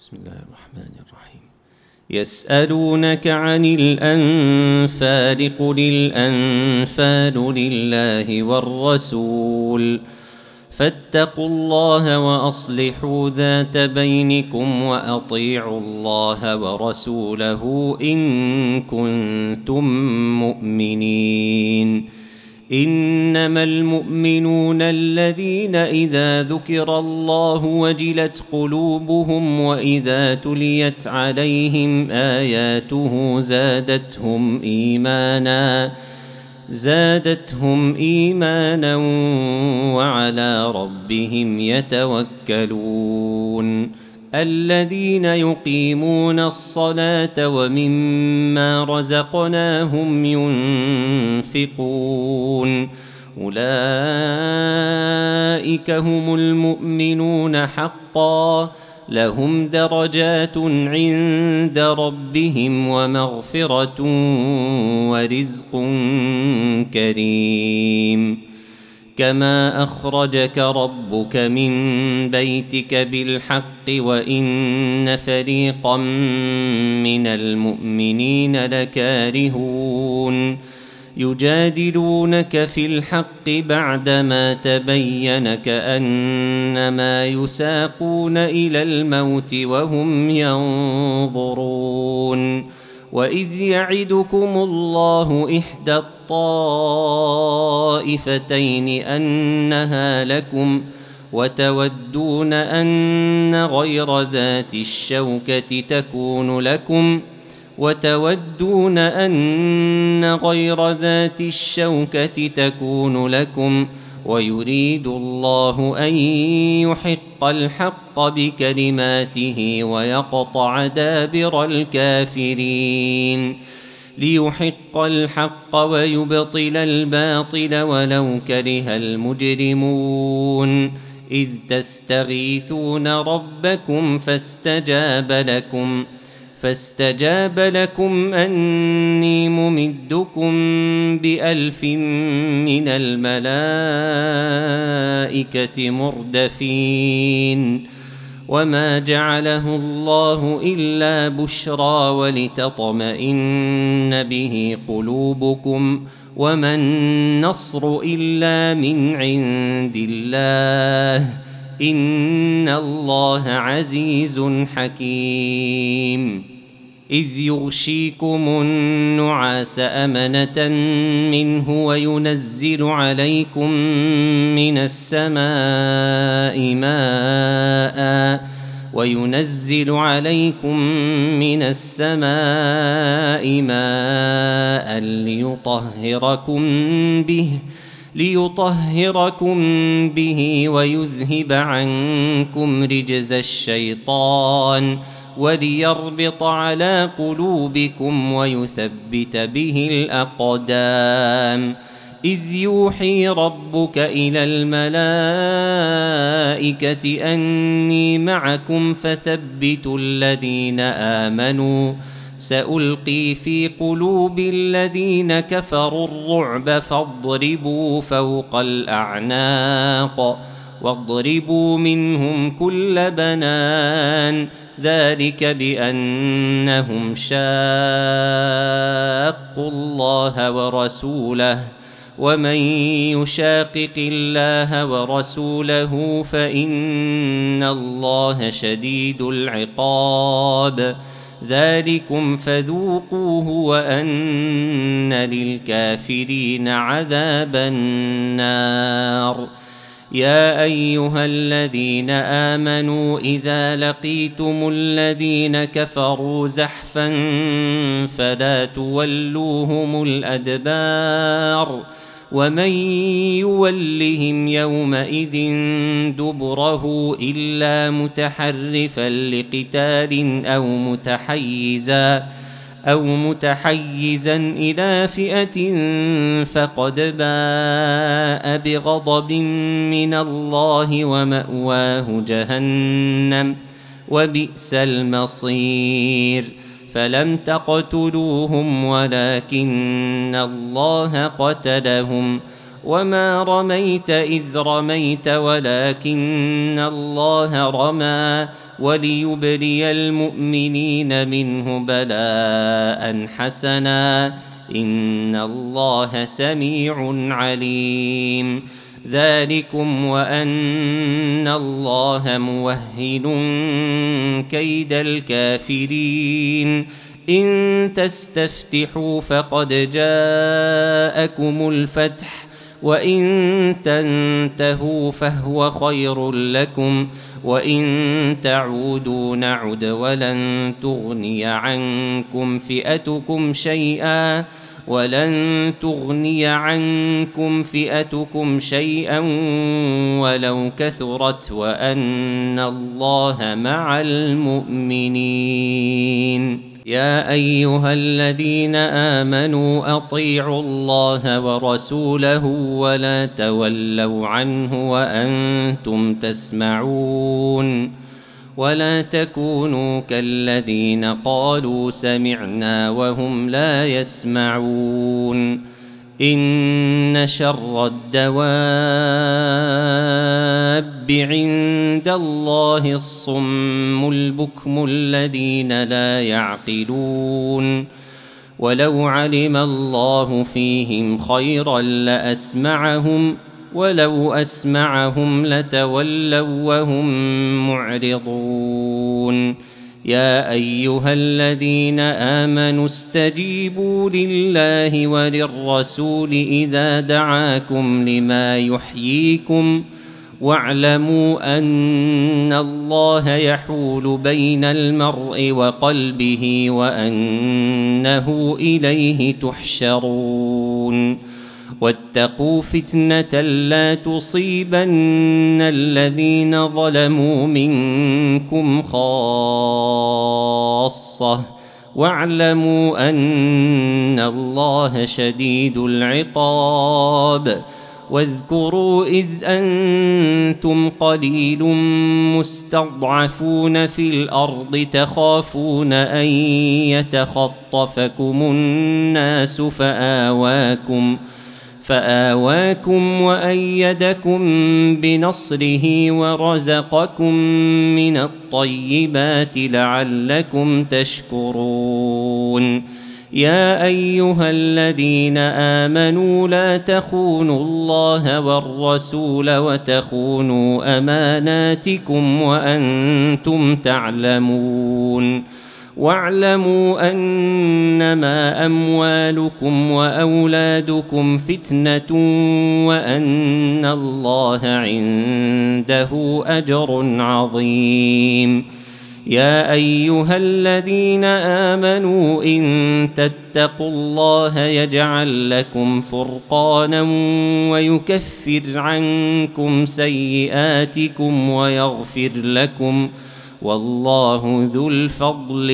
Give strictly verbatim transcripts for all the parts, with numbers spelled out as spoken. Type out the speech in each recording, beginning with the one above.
بسم الله الرحمن الرحيم. يسألونك عن الأنفال قل الأنفال لله والرسول فاتقوا الله وأصلحوا ذات بينكم وأطيعوا الله ورسوله إن كنتم مؤمنين. إنما المؤمنون الذين إذا ذكر الله وجلت قلوبهم وإذا تليت عليهم آياته زادتهم إيمانا زادتهم إيمانا وعلى ربهم يتوكلون. الذين يقيمون الصلاة ومما رزقناهم ينفقون أولئك هم المؤمنون حقا لهم درجات عند ربهم ومغفرة ورزق كريم. كما أخرجك ربك من بيتك بالحق وإن فريقا من المؤمنين لكارهون يجادلونك في الحق بعدما تبين كأنما يساقون إلى الموت وهم ينظرون. وإذ يعدكم الله إحدى الطائفتين أنها لكم وتودون أن غير ذات الشوكة تكون لكم وتودون أن غير ذات الشوكة تكون لكم ويريد الله أن يحق الحق بكلماته ويقطع دابر الكافرين ليحق الحق ويبطل الباطل ولو كره المجرمون. إذ تستغيثون ربكم فاستجاب لكم فاستجاب لكم أني ممدكم بألف من الملائكة مردفين. وما جعله الله إلا بشرى ولتطمئن به قلوبكم وما النصر إلا من عند الله إن الله عزيز حكيم. إذ يغشيكم النعاس أمنة منه وينزل عليكم من السماء ماء وينزل عليكم من السماء ماء ليطهركم به ليطهركم به ويذهب عنكم رجز الشيطان وليربط على قلوبكم ويثبت به الأقدام. إذ يوحي ربك إلى الملائكة أني معكم فثبتوا الذين آمنوا سألقي في قلوب الذين كفروا الرعب فاضربوا فوق الأعناق واضربوا منهم كل بنان ذلك بأنهم شاقوا الله ورسوله ومن يشاقق الله ورسوله فإن الله شديد العقاب. ذلكم فذوقوه وأن للكافرين عذاب النار. يا أيها الذين آمنوا إذا لقيتم الذين كفروا زحفا فلا تولوهم الأدبار ومن يولهم يومئذ دبره إلا متحرفا لقتال أو متحيزا أو متحيزا إلى فئة فقد باء بغضب من الله ومأواه جهنم وبئس المصير. فلم تقتلوهم ولكن الله قتلهم وما رميت إذ رميت ولكن الله رمى وليبلي المؤمنين منه بلاء حسنا إن الله سميع عليم ذلكم وأن الله موهن كيد الكافرين إن تستفتحوا فقد جاءكم الفتح وإن تنتهوا فهو خير لكم وإن تعودوا نعد ولن تغني عنكم فئتكم شيئا ولن تغني عنكم فئتكم شيئا ولو كثرت وأن الله مع المؤمنين يا أيها الذين آمنوا أطيعوا الله ورسوله ولا تولوا عنه وأنتم تسمعون ولا تكونوا كالذين قالوا سمعنا وهم لا يسمعون إن شر الدواب عند الله الصم البكم الذين لا يعقلون ولو علم الله فيهم خيرا لأسمعهم ولو أسمعهم لتولوا وهم معرضون يا أيها الذين آمنوا استجيبوا لله وللرسول إذا دعاكم لما يحييكم واعلموا أن الله يحول بين المرء وقلبه وأنه إليه تحشرون واتقوا فتنة لا تصيبن الذين ظلموا منكم خاصة واعلموا أن الله شديد العقاب واذكروا إذ أنتم قليل مستضعفون في الأرض تخافون أن يتخطفكم الناس فآواكم فآواكم وأيدكم بنصره ورزقكم من الطيبات لعلكم تشكرون يا أيها الذين آمنوا لا تخونوا الله والرسول وتخونوا أماناتكم وأنتم تعلمون واعلموا أنما أموالكم وأولادكم فتنة وأن الله عنده أجر عظيم يا أيها الذين آمنوا إن تتقوا الله يجعل لكم فرقانا ويكفر عنكم سيئاتكم ويغفر لكم والله ذو الفضل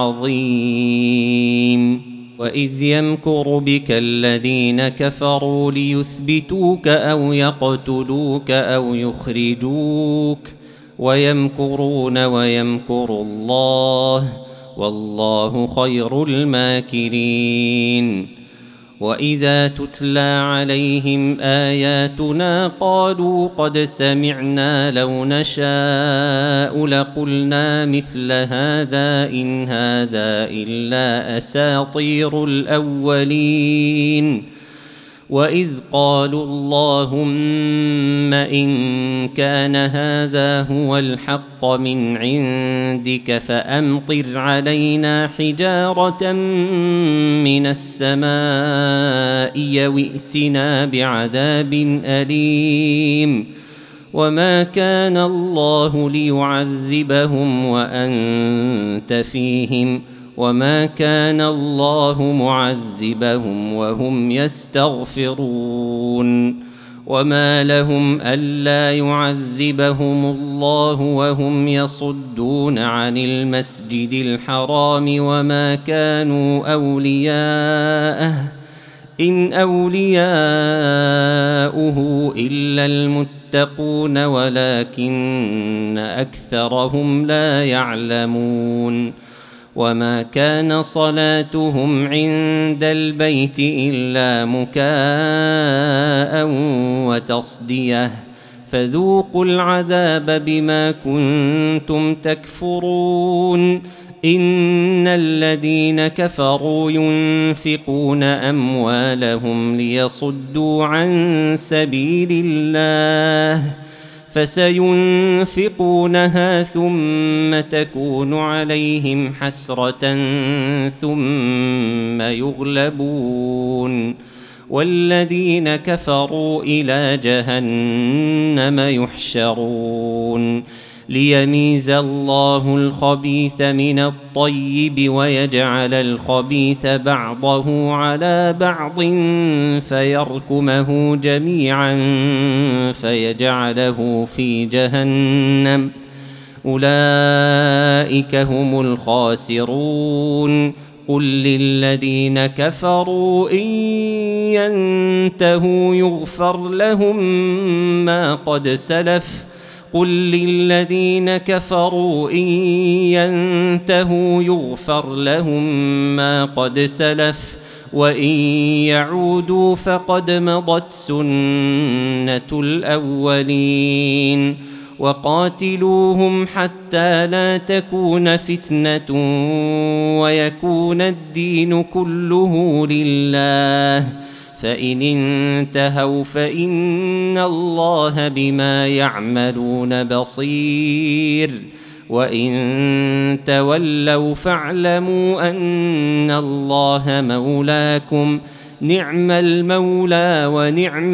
العظيم وإذ يمكر بك الذين كفروا ليثبتوك أو يقتلوك أو يخرجوك ويمكرون ويمكر الله والله خير الماكرين وإذا تتلى عليهم آياتنا قالوا قد سمعنا لو نشاء لقلنا مثل هذا إن هذا إلا أساطير الأولين وإذ قالوا اللهم إن كان هذا هو الحق من عندك فأمطر علينا حجارة من السماء وائتنا بعذاب أليم وما كان الله ليعذبهم وأنت فيهم وما كان الله معذبهم وهم يستغفرون وما لهم ألا يعذبهم الله وهم يصدون عن المسجد الحرام وما كانوا أولياءه إن أولياؤه إلا المتقون ولكن أكثرهم لا يعلمون وما كان صلاتهم عند البيت إلا مكاء وتصدية فذوقوا العذاب بما كنتم تكفرون إن الذين كفروا ينفقون أموالهم ليصدوا عن سبيل الله فسينفقونها ثم تكون عليهم حسرة ثم يغلبون والذين كفروا إلى جهنم يحشرون ليميز الله الخبيث من الطيب ويجعل الخبيث بعضه على بعض فيركمه جميعا فيجعله في جهنم أولئك هم الخاسرون قل للذين كفروا إن ينتهوا يغفر لهم ما قد سلف قل للذين كفروا إن ينتهوا يغفر لهم ما قد سلف وإن يعودوا فقد مضت سنة الأولين وقاتلوهم حتى لا تكون فتنة ويكون الدين كله لله فإن انتهوا فإن الله بما يعملون بصير وإن تولوا فاعلموا أن الله مولاكم نعم المولى ونعم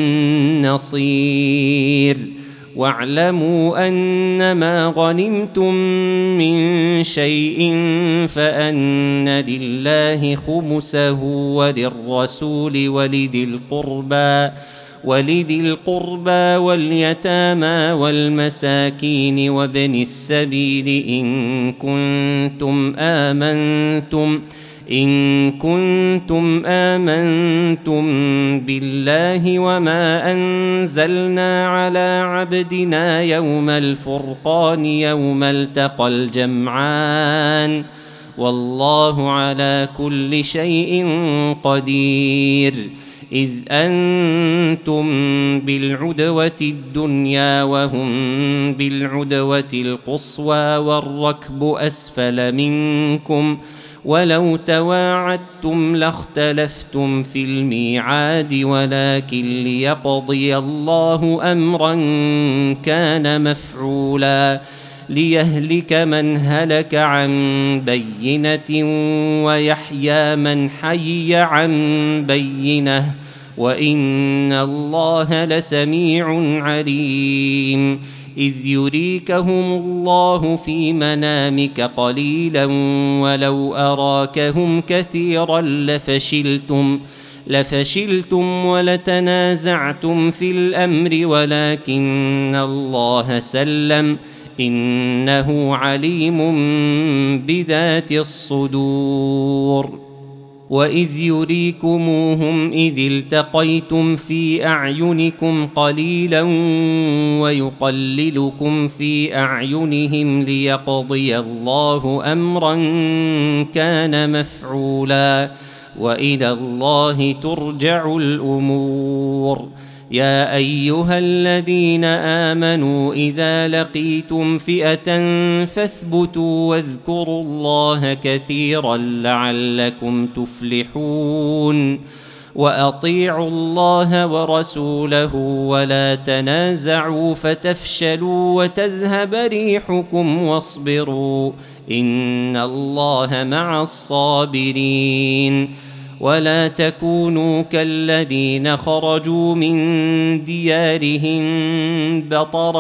النصير واعلموا أنما غنمتم من شيء فأن لله خمسه وللرسول ولذي القربى ولذي القربى واليتامى والمساكين وابن السبيل إن كنتم آمنتم إن كنتم آمنتم بالله وما أنزلنا على عبدنا يوم الفرقان يوم التقى الجمعان والله على كل شيء قدير إذ أنتم بالعدوة الدنيا وهم بالعدوة القصوى والركب أسفل منكم ولو تواعدتم لاختلفتم في الميعاد ولكن ليقضي الله أمرا كان مفعولا ليهلك من هلك عن بينة ويحيى من حي عن بينة وإن الله لسميع عليم إذ يريكهم الله في منامك قليلا ولو أراكهم كثيرا لفشلتم لفشلتم ولتنازعتم في الأمر ولكن الله سلم إنه عليم بذات الصدور وإذ يريكموهم إذ التقيتم في أعينكم قليلا ويقللكم في أعينهم ليقضي الله أمرا كان مفعولا وإلى الله ترجع الأمور يا أيها الذين آمنوا إذا لقيتم فئة فاثبتوا واذكروا الله كثيرا لعلكم تفلحون وأطيعوا الله ورسوله ولا تنازعوا فتفشلوا وتذهب ريحكم واصبروا إن الله مع الصابرين ولا تكونوا كالذين خرجوا من ديارهم بطرا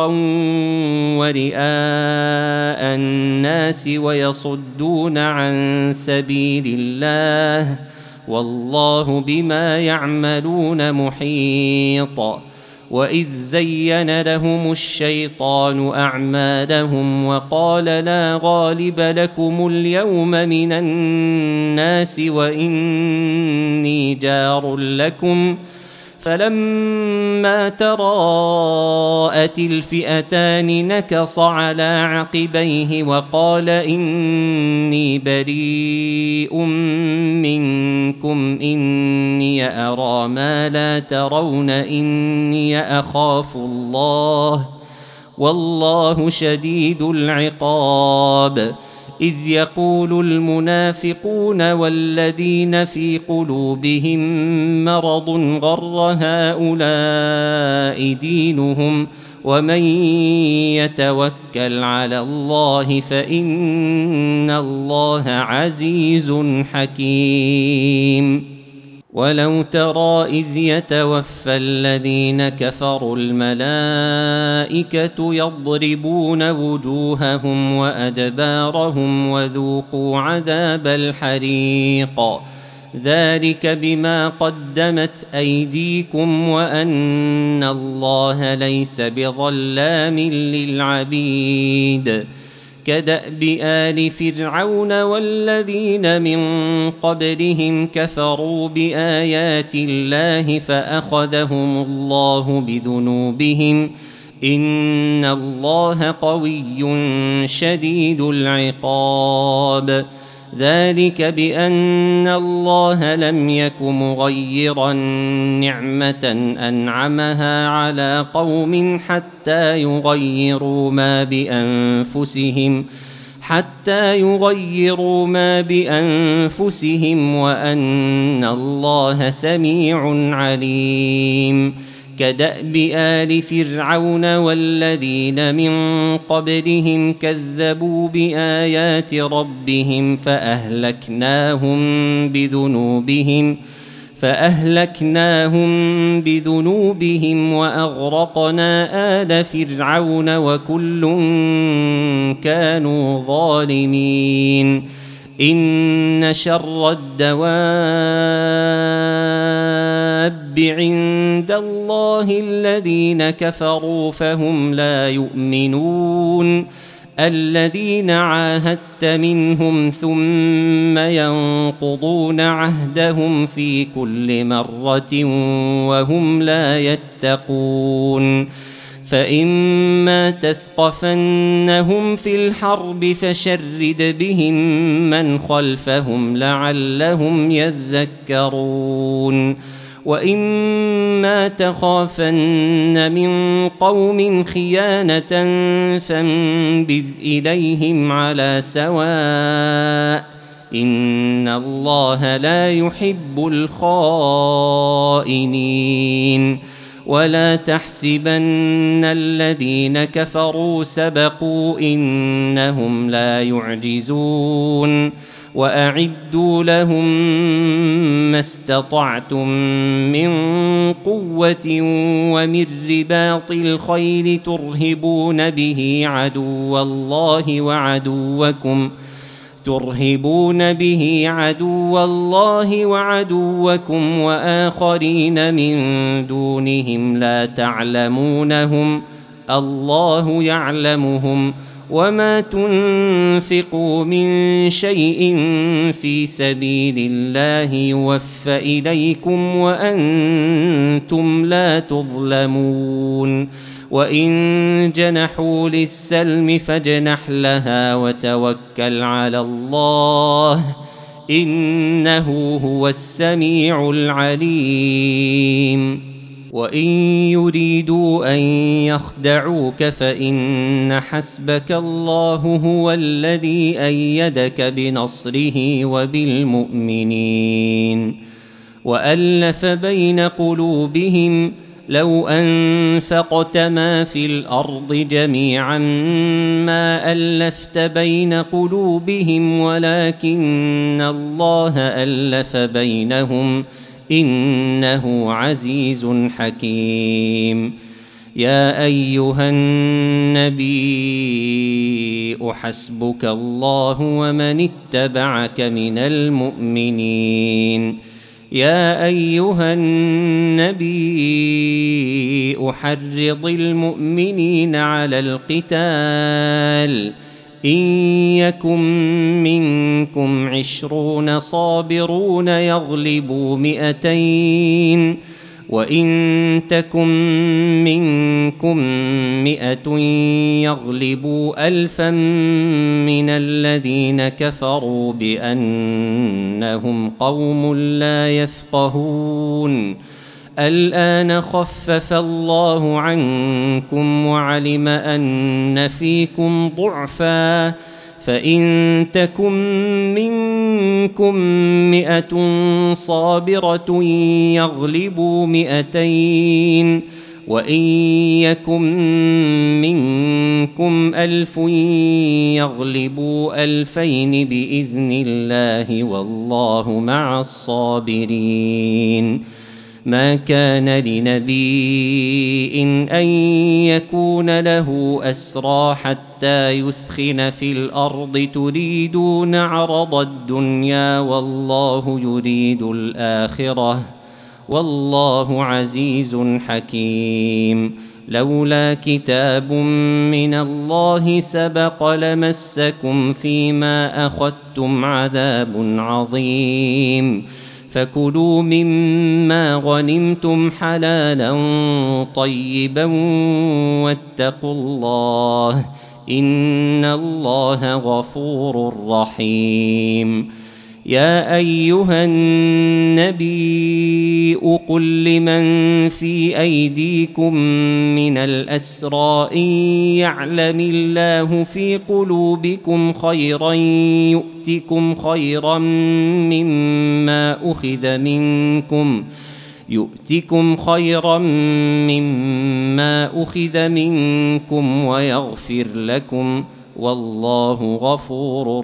ورئاء الناس ويصدون عن سبيل الله والله بما يعملون محيط وإذ زين لهم الشيطان أعمالهم وقال لا غالب لكم اليوم من الناس وإني جار لكم فلما تراءت الفئتان نكص على عقبيه وقال إني بريء منكم إني أرى ما لا ترون إني أخاف الله والله شديد العقاب. إذ يقول المنافقون والذين في قلوبهم مرض غر هؤلاء دينهم ومن يتوكل على الله فإن الله عزيز حكيم. ولو ترى إذ يتوفى الذين كفروا الملائكة يضربون وجوههم وأدبارهم وذوقوا عذاب الحريق ذلك بما قدمت أيديكم وأن الله ليس بظلام للعبيد. كدأب آل فرعون والذين من قبلهم كفروا بآيات الله فأخذهم الله بذنوبهم إن الله قوي شديد العقاب. ذلك بأن الله لم يك مغيرا نعمة أنعمها على قوم حتى يغيروا ما بأنفسهم حتى يغيروا ما بأنفسهم وأن الله سميع عليم. كدأب آل فرعون والذين من قبلهم كذبوا بآيات ربهم فأهلكناهم بذنوبهم فأهلكناهم بذنوبهم وأغرقنا آل فرعون وكل كانوا ظالمين. إن شر الدواب عند الله الذين كفروا فهم لا يؤمنون الذين عاهدت منهم ثم ينقضون عهدهم في كل مرة وهم لا يتقون. فإما تثقفنهم في الحرب فشرد بهم من خلفهم لعلهم يذكرون. وإما تخافن من قوم خيانة فانبذ إليهم على سواء إن الله لا يحب الخائنين. ولا تحسبن الذين كفروا سبقوا إنهم لا يعجزون. وأعدوا لهم ما استطعتم من قوة ومن رباط الخيل ترهبون به عدو الله وعدوكم ترهبون به عدو الله وعدوكم وآخرين من دونهم لا تعلمونهم الله يعلمهم. وما تنفقوا من شيء في سبيل الله يوفى إليكم وأنتم لا تظلمون. وإن جنحوا للسلم فاجنح لها وتوكل على الله إنه هو السميع العليم. وإن يريدوا أن يخدعوك فإن حسبك الله هو الذي أيدك بنصره وبالمؤمنين. وألف بين قلوبهم لو أنفقت ما في الأرض جميعا ما ألفت بين قلوبهم ولكن الله ألف بينهم إنه عزيز حكيم. يا أيها النبي حسبك الله ومن اتبعك من المؤمنين. يا أيها النبي حرض المؤمنين على القتال إن يكن منكم عشرون صابرون يغلبوا مئتين وإن تكن منكم مئة يغلبوا ألفا من الذين كفروا بأنهم قوم لا يفقهون الآن خفف الله عنكم وعلم أن فيكم ضعفا فإن تكن منكم مئة صابرة يغلبوا مئتين وإن يكن منكم ألف يغلبوا ألفين بإذن الله والله مع الصابرين. ما كان لنبي أن يكون له أسرى حتى يثخن في الأرض تريدون عرض الدنيا والله يريد الآخرة والله عزيز حكيم. لولا كتاب من الله سبق لمسكم فيما أخذتم عذاب عظيم فكلوا مما غنمتم حلالا طيبا واتقوا الله إن الله غفور رحيم. يا أيها النبي قل لمن في أيديكم من الأسرى إن يعلم الله في قلوبكم خيرا يؤتكم خيرا مما أخذ منكم يؤتكم خيرا مما أخذ منكم ويغفر لكم والله غفور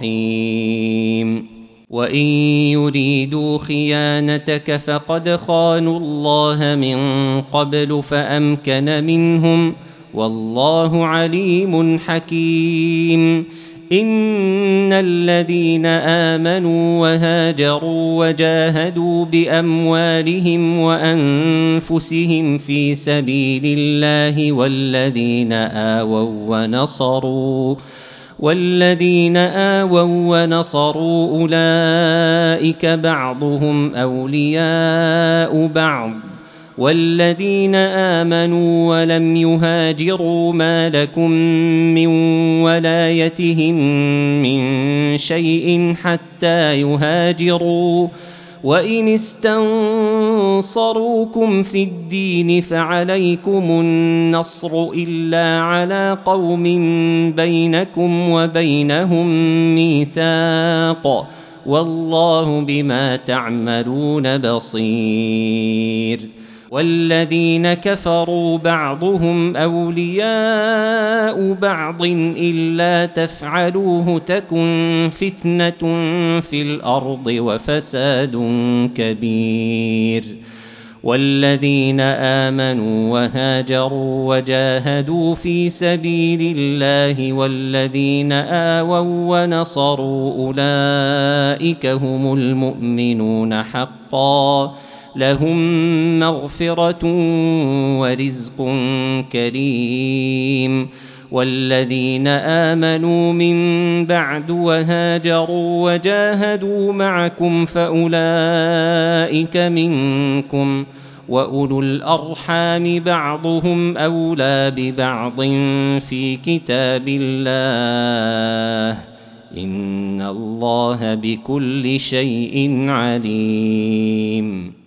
رحيم. وإن يريدوا خيانتك فقد خانوا الله من قبل فأمكن منهم والله عليم حكيم. إن الذين آمنوا وهاجروا وجاهدوا بأموالهم وأنفسهم في سبيل الله والذين آووا ونصروا والذين آووا ونصروا أولئك بعضهم أولياء بعض والذين آمنوا ولم يهاجروا ما لكم من ولايتهم من شيء حتى يهاجروا وإن استنصروكم في الدين فعليكم النصر إلا على قوم بينكم وبينهم ميثاق والله بما تعملون بصير. والذين كفروا بعضهم أولياء بعض إلا تفعلوه تكن فتنة في الأرض وفساد كبير. والذين آمنوا وهاجروا وجاهدوا في سبيل الله والذين آووا ونصروا أولئك هم المؤمنون حقا لهم مغفرة ورزق كريم. والذين آمنوا من بعد وهاجروا وجاهدوا معكم فأولئك منكم وأولو الأرحام بعضهم أولى ببعض في كتاب الله إن الله بكل شيء عليم.